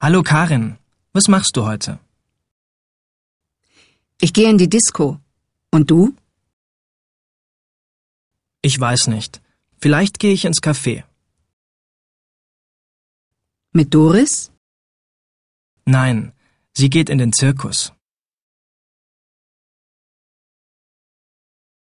Hallo Karin, was machst du heute? Ich gehe in die Disco. Und du? Ich weiß nicht. Vielleicht gehe ich ins Café. Mit Doris? Nein, sie geht in den Zirkus.